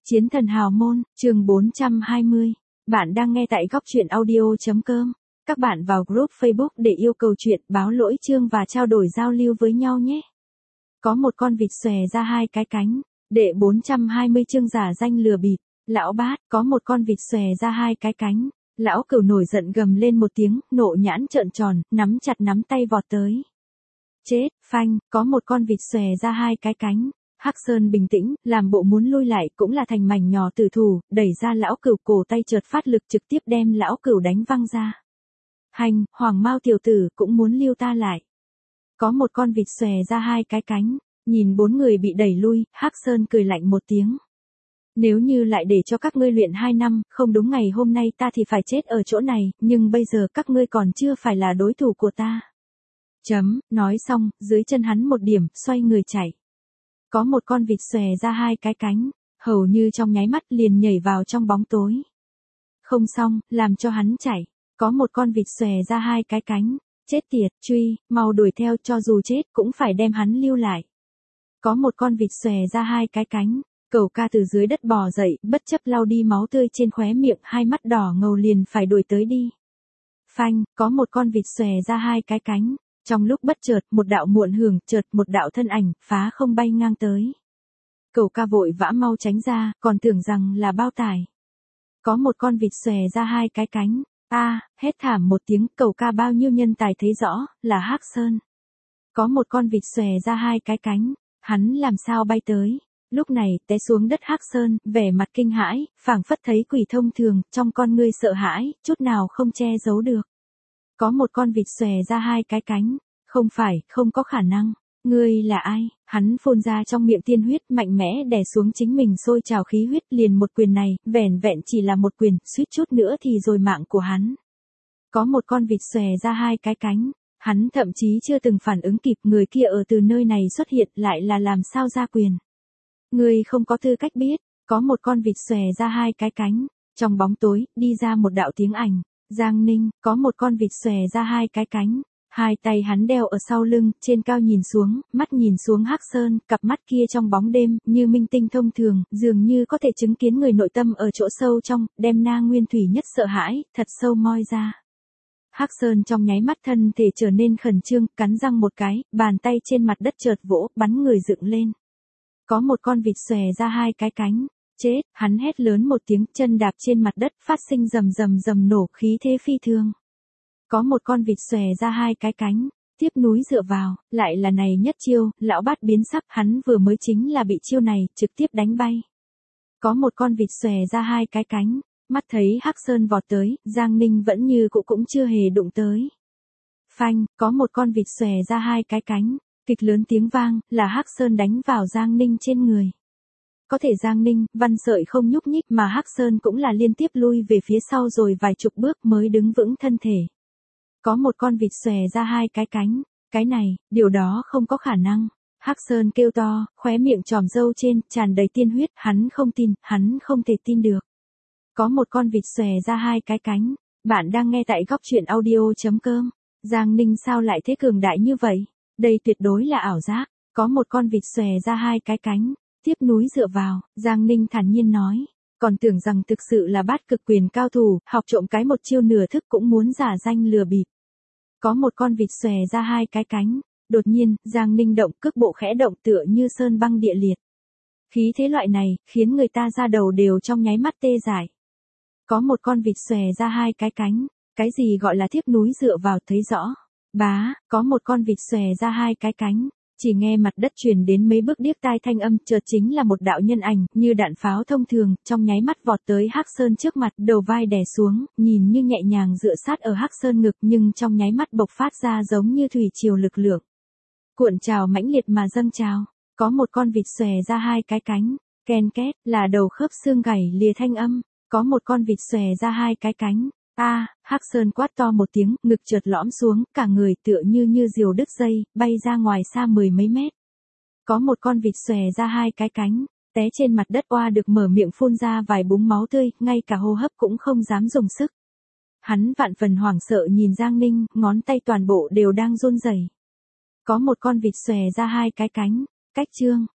Chiến thần hào môn, chương 420. Bạn đang nghe tại góc truyện audio.com. Các bạn vào group Facebook để yêu cầu chuyện, báo lỗi chương và trao đổi giao lưu với nhau nhé. Có một con vịt xòe ra hai cái cánh. Đệ 420 chương giả danh lừa bịp. Lão bát, có một con vịt xòe ra hai cái cánh. Lão Cửu nổi giận gầm lên một tiếng, nộ nhãn trợn tròn, nắm chặt nắm tay vọt tới. Chết, phanh, có một con vịt xòe ra hai cái cánh. Hắc Sơn bình tĩnh, làm bộ muốn lui lại cũng là thành mảnh nhỏ tử thủ, đẩy ra lão Cửu, cổ tay chợt phát lực trực tiếp đem lão Cửu đánh văng ra. Hành, Hoàng Mao tiểu tử cũng muốn lưu ta lại. Có một con vịt xòe ra hai cái cánh, nhìn bốn người bị đẩy lui, Hắc Sơn cười lạnh một tiếng. Nếu như lại để cho các ngươi luyện 2 năm, không đúng ngày hôm nay ta thì phải chết ở chỗ này, nhưng bây giờ các ngươi còn chưa phải là đối thủ của ta. Nói xong, dưới chân hắn một điểm, xoay người chạy. Có một con vịt xòe ra hai cái cánh, hầu như trong nháy mắt liền nhảy vào trong bóng tối. Không xong, làm cho hắn chạy. Có một con vịt xòe ra hai cái cánh, chết tiệt, truy, mau đuổi theo, cho dù chết cũng phải đem hắn lưu lại. Có một con vịt xòe ra hai cái cánh, Cẩu Ca từ dưới đất bò dậy, bất chấp lau đi máu tươi trên khóe miệng, hai mắt đỏ ngầu liền phải đuổi tới đi. Phanh, có một con vịt xòe ra hai cái cánh. Trong lúc bất chợt, một đạo muộn hưởng, chợt một đạo thân ảnh, phá không bay ngang tới. Cẩu Ca vội vã mau tránh ra, còn tưởng rằng là bao tải. Có một con vịt xòe ra hai cái cánh. Hét thảm một tiếng, Cẩu Ca bao nhiêu nhân tài thấy rõ, là Hắc Sơn. Có một con vịt xòe ra hai cái cánh, hắn làm sao bay tới. Lúc này, té xuống đất Hắc Sơn, vẻ mặt kinh hãi, phảng phất thấy quỷ thông thường, trong con ngươi sợ hãi, chút nào không che giấu được. Có một con vịt xòe ra hai cái cánh, không phải, không có khả năng. Ngươi là ai? Hắn phun ra trong miệng tiên huyết, mạnh mẽ đè xuống chính mình sôi trào khí huyết, liền một quyền này, vẻn vẹn chỉ là một quyền, suýt chút nữa thì rồi mạng của hắn. Có một con vịt xòe ra hai cái cánh, hắn thậm chí chưa từng phản ứng kịp, người kia ở từ nơi này xuất hiện lại là làm sao ra quyền. Ngươi không có tư cách biết. Có một con vịt xòe ra hai cái cánh, trong bóng tối, đi ra một đạo tiếng ảnh. Giang Ninh, có một con vịt xòe ra hai cái cánh, hai tay hắn đeo ở sau lưng, trên cao nhìn xuống, mắt nhìn xuống Hắc Sơn, cặp mắt kia trong bóng đêm, như minh tinh thông thường, dường như có thể chứng kiến người nội tâm ở chỗ sâu trong, đem Na Nguyên Thủy nhất sợ hãi, thật sâu moi ra. Hắc Sơn trong nháy mắt thân thể trở nên khẩn trương, cắn răng một cái, bàn tay trên mặt đất chợt vỗ, bắn người dựng lên. Có một con vịt xòe ra hai cái cánh. Chết, hắn hét lớn một tiếng, chân đạp trên mặt đất, phát sinh rầm rầm rầm nổ, khí thế phi thường. Có một con vịt xòe ra hai cái cánh, tiếp núi dựa vào, lại là này nhất chiêu, lão bát biến sắc, hắn vừa mới chính là bị chiêu này, trực tiếp đánh bay. Có một con vịt xòe ra hai cái cánh, mắt thấy Hắc Sơn vọt tới, Giang Ninh vẫn như cũng chưa hề đụng tới. Phanh, có một con vịt xòe ra hai cái cánh, kịch lớn tiếng vang, là Hắc Sơn đánh vào Giang Ninh trên người. Có thể Giang Ninh, Văn Sợi không nhúc nhích mà Hắc Sơn cũng là liên tiếp lui về phía sau rồi vài chục bước mới đứng vững thân thể. Có một con vịt xòe ra hai cái cánh, cái này, điều đó không có khả năng. Hắc Sơn kêu to, khóe miệng tròm râu trên, tràn đầy tiên huyết, hắn không tin, hắn không thể tin được. Có một con vịt xòe ra hai cái cánh, bạn đang nghe tại góc truyện audio.com. Giang Ninh sao lại thế cường đại như vậy? Đây tuyệt đối là ảo giác. Có một con vịt xòe ra hai cái cánh. Tiếp núi dựa vào, Giang Ninh thản nhiên nói. Còn tưởng rằng thực sự là bát cực quyền cao thủ, học trộm cái một chiêu nửa thức cũng muốn giả danh lừa bịp. Có một con vịt xòe ra hai cái cánh. Đột nhiên, Giang Ninh động, cước bộ khẽ động tựa như sơn băng địa liệt. Khí thế loại này, khiến người ta ra đầu đều trong nháy mắt tê dại. Có một con vịt xòe ra hai cái cánh. Cái gì gọi là tiếp núi dựa vào thấy rõ. Có một con vịt xòe ra hai cái cánh. Chỉ nghe mặt đất truyền đến mấy bước điếc tai thanh âm, chợt chính là một đạo nhân ảnh, như đạn pháo thông thường, trong nháy mắt vọt tới Hắc Sơn trước mặt, đầu vai đè xuống, nhìn như nhẹ nhàng dựa sát ở Hắc Sơn ngực, nhưng trong nháy mắt bộc phát ra giống như thủy triều lực lượng. Cuộn trào mãnh liệt mà dâng trào. Có một con vịt xòe ra hai cái cánh, ken két, là đầu khớp xương gãy lìa thanh âm. Có một con vịt xòe ra hai cái cánh. Hắc Sơn quát to một tiếng, ngực chợt lõm xuống, cả người tựa như diều đứt dây, bay ra ngoài xa 10 mấy mét. Có một con vịt xòe ra hai cái cánh, té trên mặt đất oa được mở miệng phun ra vài búng máu tươi, ngay cả hô hấp cũng không dám dùng sức. Hắn vạn phần hoảng sợ nhìn Giang Ninh, ngón tay toàn bộ đều đang run rẩy. Có một con vịt xòe ra hai cái cánh, cách chương.